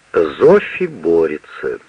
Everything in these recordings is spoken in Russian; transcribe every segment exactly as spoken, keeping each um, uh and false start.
Зофи борется.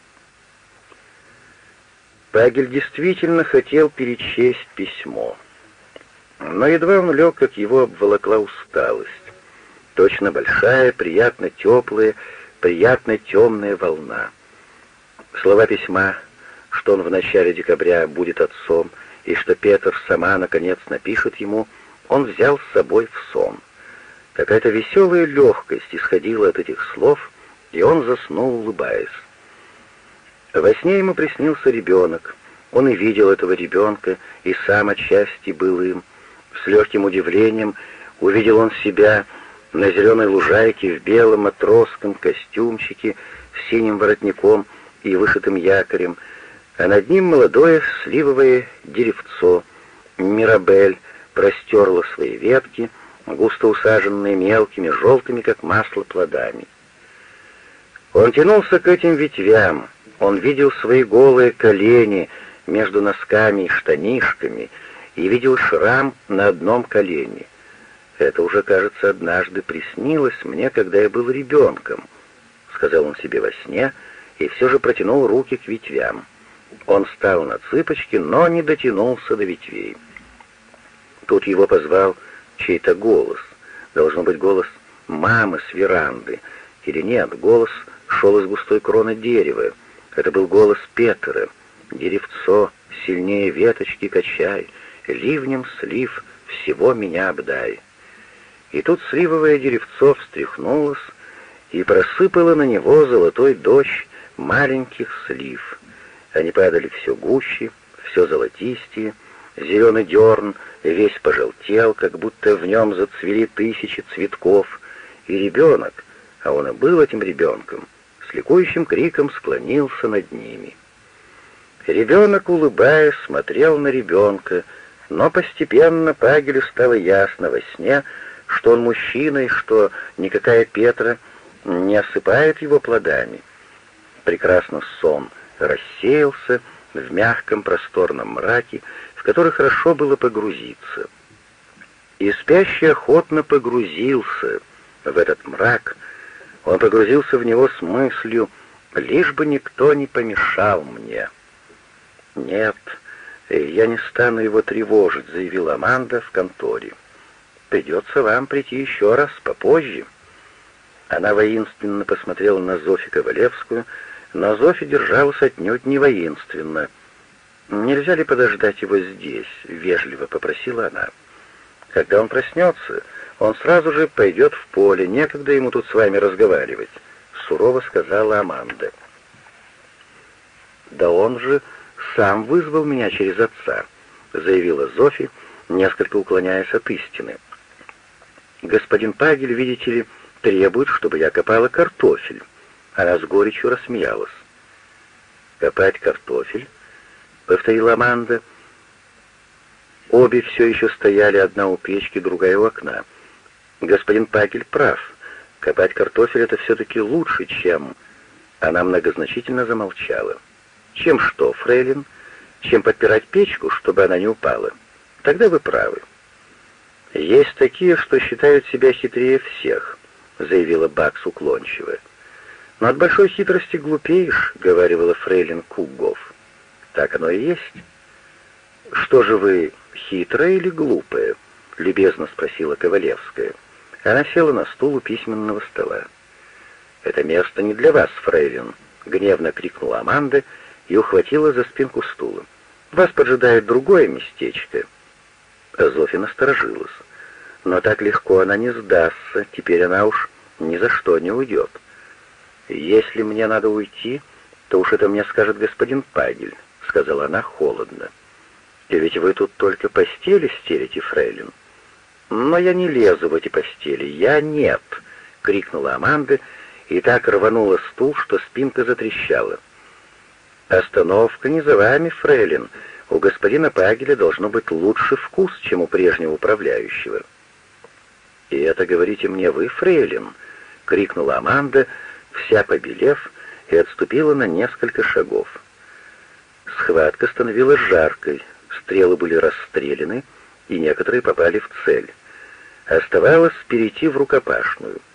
Пагель действительно хотел перечесть письмо, но едва он лег, как его обволокла усталость. Точно большая, приятно теплая, приятно темная волна. Слова письма, что он в начале декабря будет отцом, и что Петр сама, наконец, напишет ему, он взял с собой в сон. Какая-то веселая легкость исходила от этих слов, и он заснул, улыбаясь. Во сне ему приснился ребенок. Он и видел этого ребенка, и сам отчасти был им. С легким удивлением увидел он себя на зеленой лужайке в белом матросском костюмчике с синим воротником и вышитым якорем, а над ним молодое сливовое деревцо. Мирабель простерла свои ветки, густо усаженные мелкими, желтыми, как масло, плодами. Он тянулся к этим ветвям, он видел свои голые колени между носками и штанишками и видел шрам на одном колене. «Это уже, кажется, однажды приснилось мне, когда я был ребенком», — сказал он себе во сне, и все же протянул руки к ветвям. Он встал на цыпочки, но не дотянулся до ветвей. Тут его позвал чей-то голос. Должно быть голос мамы с веранды. Или нет, голос шел из густой кроны дерева. Это был голос Петра. «Деревцо, сильнее веточки качай, ливнем слив, всего меня обдай». И тут сливовое деревцо встряхнулось и просыпало на него золотой дождь маленьких слив. Они падали все гуще, все золотистее. Зеленый дерн весь пожелтел, как будто в нем зацвели тысячи цветков. И ребенок, а он и был этим ребенком, с ликующим криком склонился над ними. Ребенок, улыбаясь, смотрел на ребенка, но постепенно Пагелю стало ясно во сне, что он мужчина и что никакая Петра не осыпает его плодами. Прекрасно сон рассеялся в мягком просторном мраке, в который хорошо было погрузиться. И спящий охотно погрузился в этот мрак. Он погрузился в него с мыслью: «Лишь бы никто не помешал мне». «Нет, я не стану его тревожить», — заявила Аманда в конторе. «Придется вам прийти еще раз, попозже». Она воинственно посмотрела на Зофи Ковалевскую, но Зофи держалась отнюдь не воинственно. «Нельзя ли подождать его здесь?» — вежливо попросила она. «Когда он проснется, он сразу же пойдет в поле, некогда ему тут с вами разговаривать», — сурово сказала Аманда. «Да он же сам вызвал меня через отца», — заявила Зофи, несколько уклоняясь от истины. «Господин Пагель, видите ли, требует, чтобы я копала картофель». Она с горечью рассмеялась. «Копать картофель?» — повторила Аманда. Обе все еще стояли, одна у печки, другая у окна. «Господин Пагель прав. Копать картофель — это все-таки лучше, чем...» Она многозначительно замолчала. «Чем что, фрейлин? Чем подпирать печку, чтобы она не упала? Тогда вы правы». «Есть такие, что считают себя хитрее всех», — заявила Бакс уклончиво. «Но от большой хитрости глупеешь», — говорила фрейлин Куггов. «Так оно и есть». «Что же вы, хитрая или глупая?» — любезно спросила Ковалевская. Она села на стул у письменного стола. «Это место не для вас, фрейлин», — гневно крикнула Аманда и ухватила за спинку стула. «Вас поджидает другое местечко». Зофи насторожилась. Но так легко она не сдастся, теперь она уж ни за что не уйдет. «Если мне надо уйти, то уж это мне скажет господин Пагель», — сказала она холодно. «И ведь вы тут только постели стелите, фрейлин». «Но я не лезу в эти постели, я нет», — крикнула Аманда и так рванула стул, что спинка затрещала. «Остановка не за вами, фрейлин. У господина Пагеля должно быть лучший вкус, чем у прежнего управляющего». «И это говорите мне вы, фрейлин?» — крикнула Аманда, вся побелев, и отступила на несколько шагов. Схватка становилась жаркой, стрелы были расстреляны, и некоторые попали в цель. Оставалось перейти в рукопашную.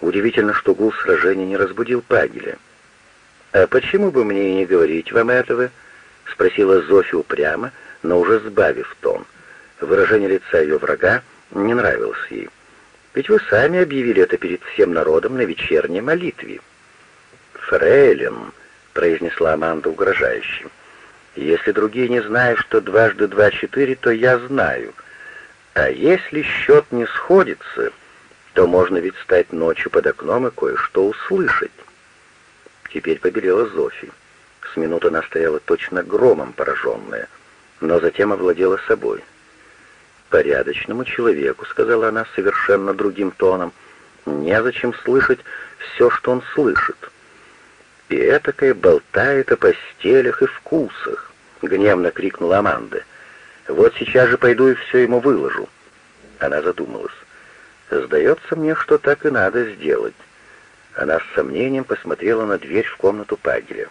Удивительно, что гул сражения не разбудил Пагеля. «А почему бы мне и не говорить вам этого?» — спросила Зофи упрямо, но уже сбавив тон. Выражение лица ее врага не нравилось ей. «Ведь вы сами объявили это перед всем народом на вечерней молитве». «Фрейлин», — произнесла Аманда угрожающе, — «если другие не знают, что дважды два четыре, то я знаю. А если счет не сходится, то можно ведь встать ночью под окном и кое-что услышать». Теперь побелела Зофи. С минуты она стояла точно громом пораженная, но затем овладела собой. «Порядочному человеку, — сказала она совершенно другим тоном, — незачем слышать все, что он слышит. И этакое болтает о постелях и вкусах», — гневно крикнула Аманда. «Вот сейчас же пойду и все ему выложу». Она задумалась. «Сдается мне, что так и надо сделать». Она с сомнением посмотрела на дверь в комнату Пагеля.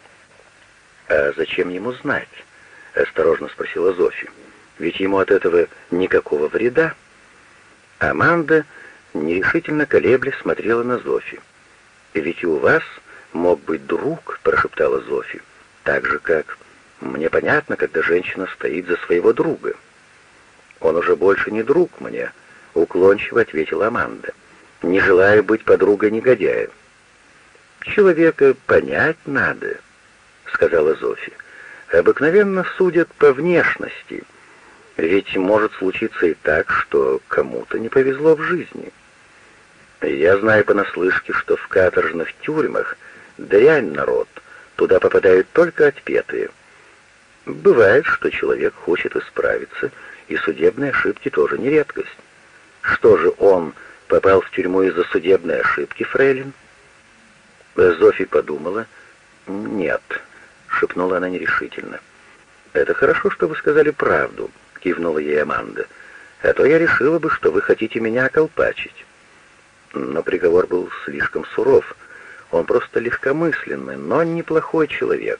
«А зачем ему знать?» — осторожно спросила Зофи. «Ведь ему от этого никакого вреда». Аманда, нерешительно колеблясь, смотрела на Зофи. «Ведь и у вас мог быть друг», — прошептала Зофи, — «так же, как мне понятно, когда женщина стоит за своего друга». «Он уже больше не друг мне», — уклончиво ответила Аманда. «Не желаю быть подругой негодяя». «Человека понять надо», — сказала Зофи. «Обыкновенно судят по внешности, ведь может случиться и так, что кому-то не повезло в жизни. Я знаю понаслышке, что в каторжных тюрьмах дрянь народ, туда попадают только отпетые. Бывает, что человек хочет исправиться, и судебные ошибки тоже не редкость. Что же он попал в тюрьму из-за судебной ошибки, фрейлин?» Зофи подумала. «Нет», — шепнула она нерешительно. «Это хорошо, что вы сказали правду», — кивнула ей Аманда. «А то я решила бы, что вы хотите меня околпачить». Но приговор был слишком суров. Он просто легкомысленный, но неплохой человек.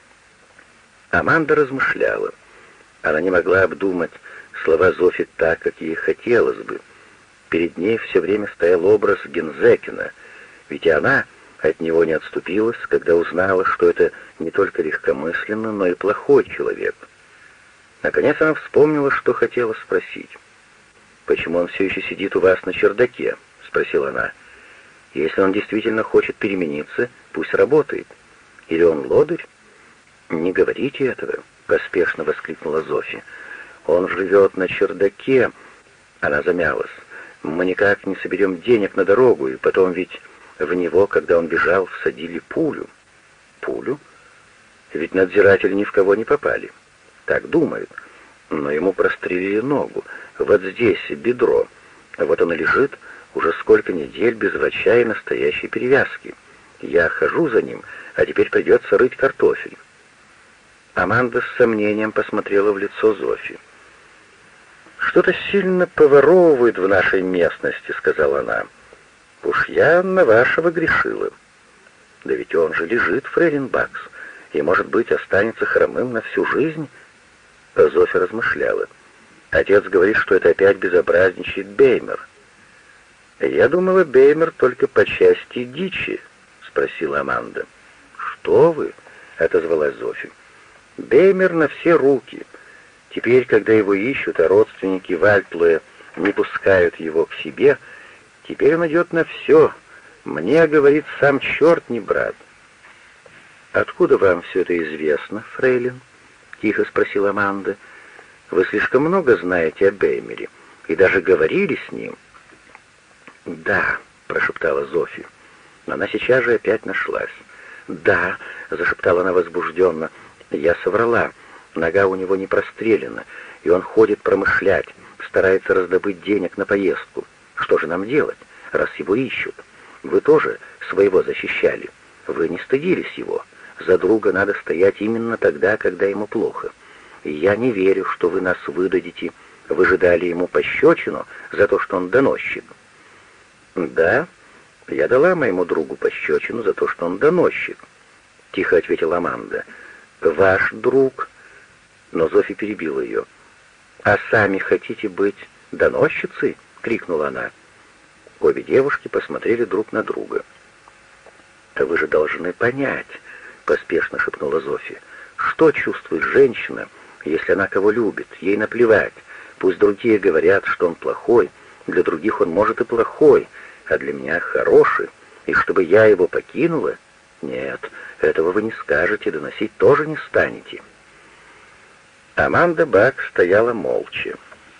Аманда размышляла. Она не могла обдумать слова Зофи так, как ей хотелось бы. Перед ней все время стоял образ Гензекена, ведь и она от него не отступилась, когда узнала, что это не только легкомысленный, но и плохой человек. Наконец она вспомнила, что хотела спросить. «Почему он все еще сидит у вас на чердаке?» — спросила она. «Если он действительно хочет перемениться, пусть работает. Или он лодырь?» «Не говорите этого», — поспешно воскликнула Зофи. «Он живет на чердаке». Она замялась. «Мы никак не соберем денег на дорогу, и потом ведь в него, когда он бежал, всадили пулю». «Пулю? Ведь надзиратели ни в кого не попали». «Так думают. Но ему прострелили ногу. Вот здесь бедро. Вот он и лежит уже сколько недель без врача и настоящей перевязки. Я хожу за ним, а теперь придется рыть картофель». Аманда с сомнением посмотрела в лицо Зофи. «Что-то сильно поворовывает в нашей местности», — сказала она. «Уж я на вашего грешила». «Да ведь он же лежит, фрейлин Бакс, и, может быть, останется хромым на всю жизнь». Зофи размышляла. «Отец говорит, что это опять безобразничает Беймер». «Я думала, Беймер только по части дичи», — спросила Аманда. «Что вы?» — отозвалась Зофи. «Беймер на все руки. Теперь, когда его ищут, а родственники Вальтлоя не пускают его к себе, теперь он идет на все. Мне, говорит, сам черт не брат». «Откуда вам все это известно, фрейлин?» — тихо спросила Аманда. «Вы слишком много знаете о Беймере и даже говорили с ним». «Да», — прошептала Зофи, но она сейчас же опять нашлась. «Да», — зашептала она возбужденно, — «я соврала. Нога у него не прострелена, и он ходит промышлять, старается раздобыть денег на поездку. Что же нам делать, раз его ищут? Вы тоже своего защищали. Вы не стыдились его. За друга надо стоять именно тогда, когда ему плохо. И я не верю, что вы нас выдадите. Вы же дали ему пощечину за то, что он доносчик». «Да, я дала моему другу пощечину за то, что он доносчик», — тихо ответила Аманда. «Ваш друг...» Но Зофи перебила ее. «А сами хотите быть доносчицей?» — крикнула она. Обе девушки посмотрели друг на друга. «Вы же должны понять», — поспешно шепнула Зофи, — «что чувствует женщина, если она кого любит? Ей наплевать. Пусть другие говорят, что он плохой, для других он, может, и плохой, а для меня хороший, и чтобы я его покинула? Нет, этого вы не скажете, доносить тоже не станете». Аманда Бак стояла молча.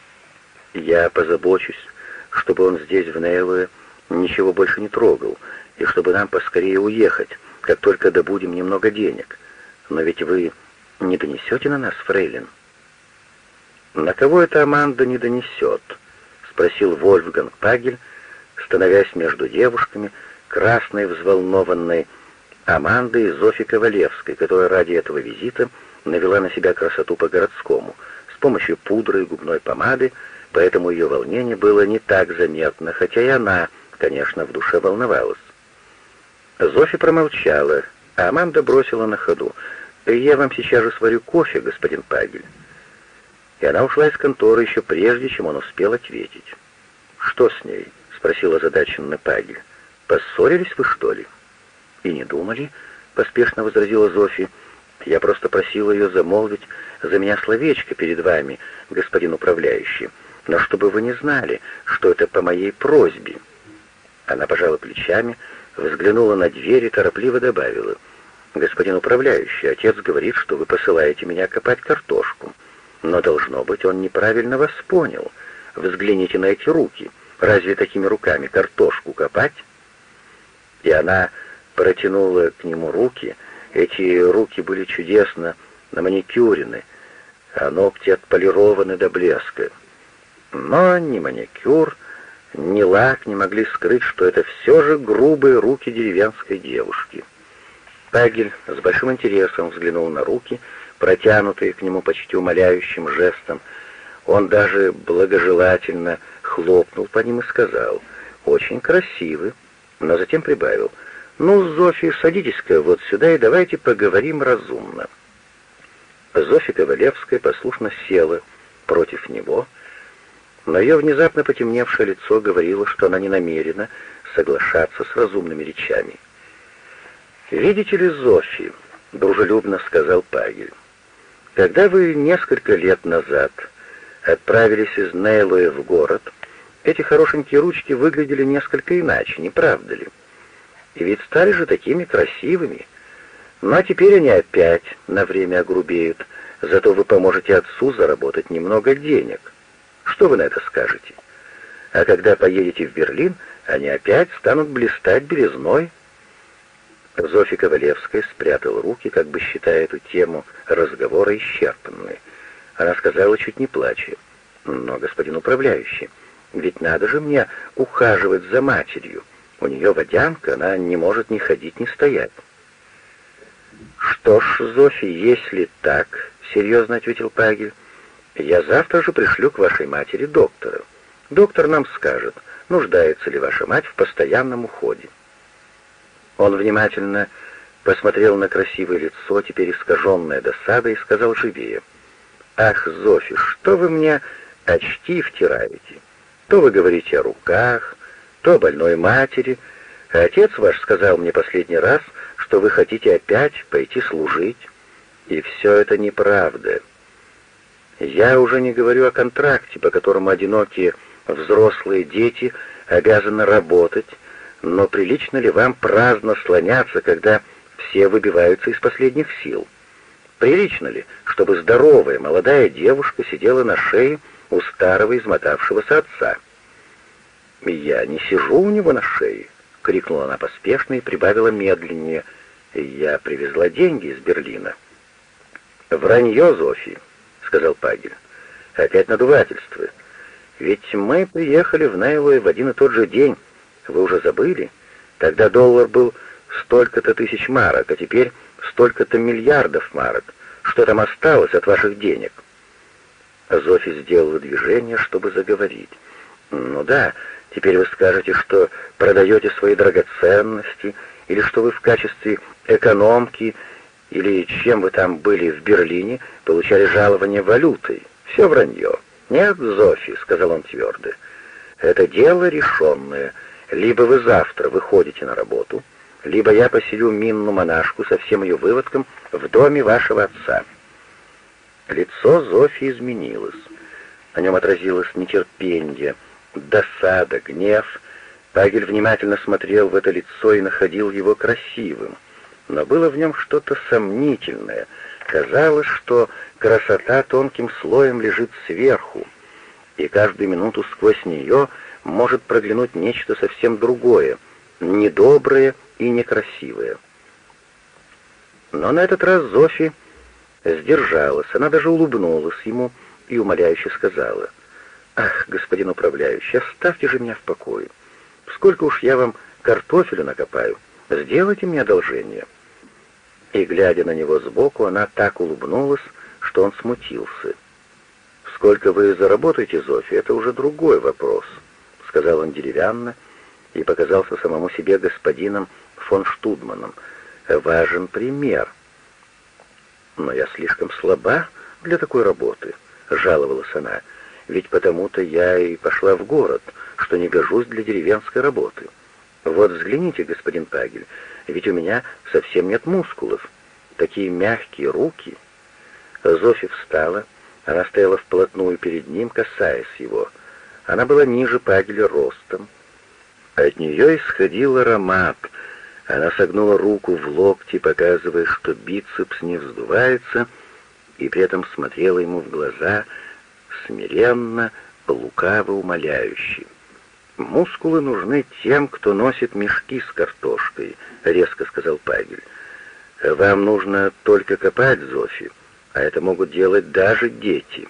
«Я позабочусь, чтобы он здесь, в Нейлуэ, ничего больше не трогал, и чтобы нам поскорее уехать, как только добудем немного денег. Но ведь вы не донесете на нас, фрейлин?» «На кого это Аманда не донесет?» — спросил Вольфганг Пагель, становясь между девушками, красной, взволнованной Амандой и Зофи Ковалевской, которая ради этого визита навела на себя красоту по-городскому, с помощью пудры и губной помады, поэтому ее волнение было не так заметно, хотя и она, конечно, в душе волновалась. Зофи промолчала, а Аманда бросила на ходу: «Я вам сейчас же сварю кофе, господин Пагель». И она ушла из конторы еще прежде, чем он успел ответить. «Что с ней?» — спросил озадаченный Пагель. «Поссорились вы, что ли?» «И не думали», — поспешно возразила Зофи. «Я просто просила ее замолвить за меня словечко перед вами, господин управляющий, но чтобы вы не знали, что это по моей просьбе». Она пожала плечами, взглянула на дверь и торопливо добавила: «Господин управляющий, отец говорит, что вы посылаете меня копать картошку. Но, должно быть, он неправильно вас понял. Взгляните на эти руки. Разве такими руками картошку копать?» И она протянула к нему руки. Эти руки были чудесно наманикюрены, а ногти отполированы до блеска. Но ни маникюр, ни лак не могли скрыть, что это все же грубые руки деревенской девушки. Пагель с большим интересом взглянул на руки, протянутые к нему почти умоляющим жестом. Он даже благожелательно хлопнул по ним и сказал: «Очень красивы», но затем прибавил: «Ну, Зофи, садитесь-ка вот сюда и давайте поговорим разумно». Зофи Ковалевская послушно села против него, но ее внезапно потемневшее лицо говорило, что она не намерена соглашаться с разумными речами. «Видите ли, Зофи», — дружелюбно сказал Пагель, — «когда вы несколько лет назад отправились из Нейлуэ в город, эти хорошенькие ручки выглядели несколько иначе, не правда ли? И ведь стали же такими красивыми. Ну а теперь они опять на время огрубеют, зато вы поможете отцу заработать немного денег. Что вы на это скажете? А когда поедете в Берлин, они опять станут блистать белизной». Зофи Ковалевская спрятала руки, как бы считая эту тему разговора исчерпанной. Она сказала, чуть не плача: «Но, господин управляющий, ведь надо же мне ухаживать за матерью. У нее водянка, она не может ни ходить, ни стоять». «Что ж, Зофи, если так, — серьезно ответил Пагель, — я завтра же пришлю к вашей матери доктора. Доктор нам скажет, нуждается ли ваша мать в постоянном уходе». Он внимательно посмотрел на красивое лицо, теперь искаженное досадой, и сказал живее: «Ах, Зофи, что вы мне очки втираете? То вы говорите о руках, то о больной матери, а отец ваш сказал мне последний раз, что вы хотите опять пойти служить. И все это неправда. Я уже не говорю о контракте, по которому одинокие взрослые дети обязаны работать, но прилично ли вам праздно слоняться, когда все выбиваются из последних сил? Прилично ли, чтобы здоровая молодая девушка сидела на шее у старого измотавшегося отца?» «Я не сижу у него на шее», — крикнула она поспешно и прибавила медленнее: «Я привезла деньги из Берлина». «Вранье, Зофи», — сказал Пагель. «Опять надувательство. Ведь мы приехали в Нейлуэ в один и тот же день. Вы уже забыли? Тогда доллар был столько-то тысяч марок, а теперь столько-то миллиардов марок. Что там осталось от ваших денег?» Зофи сделала движение, чтобы заговорить. «Ну да, теперь вы скажете, что продаете свои драгоценности, или что вы в качестве экономки, или чем вы там были в Берлине, получали жалование валютой. Все вранье». «Нет, Зофи», — сказал он твердо, — «это дело решенное, Либо вы завтра выходите на работу, либо я поселю Минну монашку со всем ее выводком в доме вашего отца». Лицо Зофи изменилось. На нем отразилось нетерпение, досада, гнев. Пагель внимательно смотрел в это лицо и находил его красивым, но было в нем что-то сомнительное. Казалось, что красота тонким слоем лежит сверху, и каждую минуту сквозь нее может проглянуть нечто совсем другое, недоброе и некрасивое. Но на этот раз Зофи сдержалась, она даже улыбнулась ему и умоляюще сказала: «Ах, господин управляющий, оставьте же меня в покое. Сколько уж я вам картофеля накопаю, сделайте мне одолжение». И, глядя на него сбоку, она так улыбнулась, что он смутился. «Сколько вы заработаете, Зофи, это уже другой вопрос», — сказал он деревянно и показался самому себе господином фон Штудманом. «Важен пример». «Но я слишком слаба для такой работы», — жаловалась она, «ведь потому-то я и пошла в город, что не гожусь для деревенской работы. Вот взгляните, господин Пагель, ведь у меня совсем нет мускулов, такие мягкие руки». Зофи встала, она стояла вплотную перед ним, касаясь его. Она была ниже Пагеля ростом. От нее исходил аромат. Она согнула руку в локте, показывая, что бицепс не вздувается, и при этом смотрела ему в глаза смиренно, лукаво умоляюще. «Мускулы нужны тем, кто носит мешки с картошкой», — резко сказал Пагель. «Вам нужно только копать, Зофи, а это могут делать даже дети».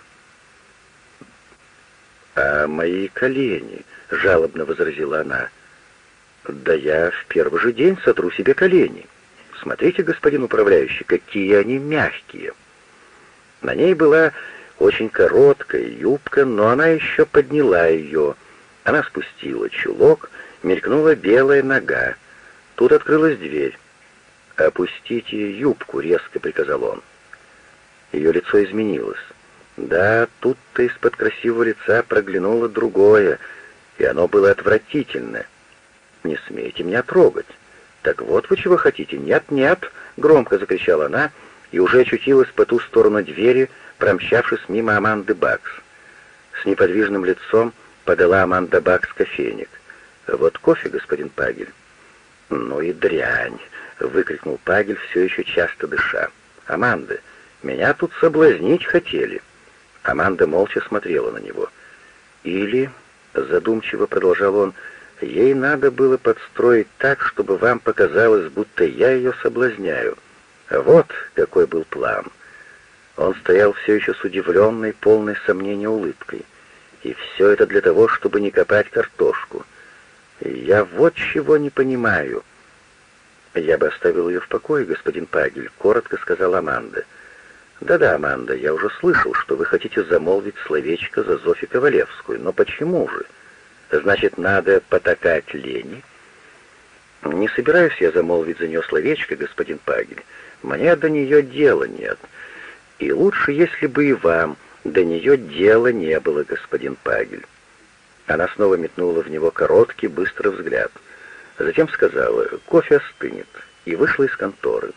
«А мои колени», — жалобно возразила она. «Да я в первый же день сотру себе колени. Смотрите, господин управляющий, какие они мягкие». На ней была очень короткая юбка, но она еще подняла ее. Она спустила чулок, мелькнула белая нога. Тут открылась дверь. «Опустите юбку», — резко приказал он. Ее лицо изменилось. Да, тут-то из-под красивого лица проглянуло другое, и оно было отвратительное. «Не смейте меня трогать». «Так вот вы чего хотите?» «Нет, нет!» — громко закричала она, и уже очутилась по ту сторону двери, промчавшись мимо Аманды Бакс. С неподвижным лицом подала Аманда Бакс кофейник. «Вот кофе, господин Пагель». «Ну и дрянь!» — выкрикнул Пагель, все еще часто дыша. «Аманда, меня тут соблазнить хотели». Аманда молча смотрела на него. «Или, — задумчиво продолжал он, — ей надо было подстроить так, чтобы вам показалось, будто я ее соблазняю. Вот какой был план». Он стоял все еще с удивленной, полной сомнения улыбкой. И все это для того, чтобы не копать картошку. Я вот чего не понимаю. «Я бы оставил ее в покое, господин Пагель», — коротко сказала Аманда. «Да-да, Аманда, я уже слышал, что вы хотите замолвить словечко за Зофи Ковалевскую, но почему же? Значит, надо потакать лени?» «Не собираюсь я замолвить за нее словечко, господин Пагель. Мне до нее дела нет. И лучше, если бы и вам до нее дела не было, господин Пагель». Она снова метнула в него короткий, быстрый взгляд. Затем сказала: «Кофе остынет», и вышла из конторы.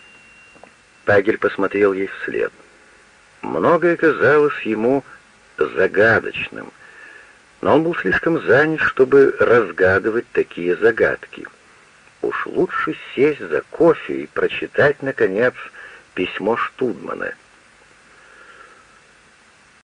Пагель посмотрел ей вслед. Многое казалось ему загадочным, но он был слишком занят, чтобы разгадывать такие загадки. Уж лучше сесть за кофе и прочитать, наконец, письмо Штудмана.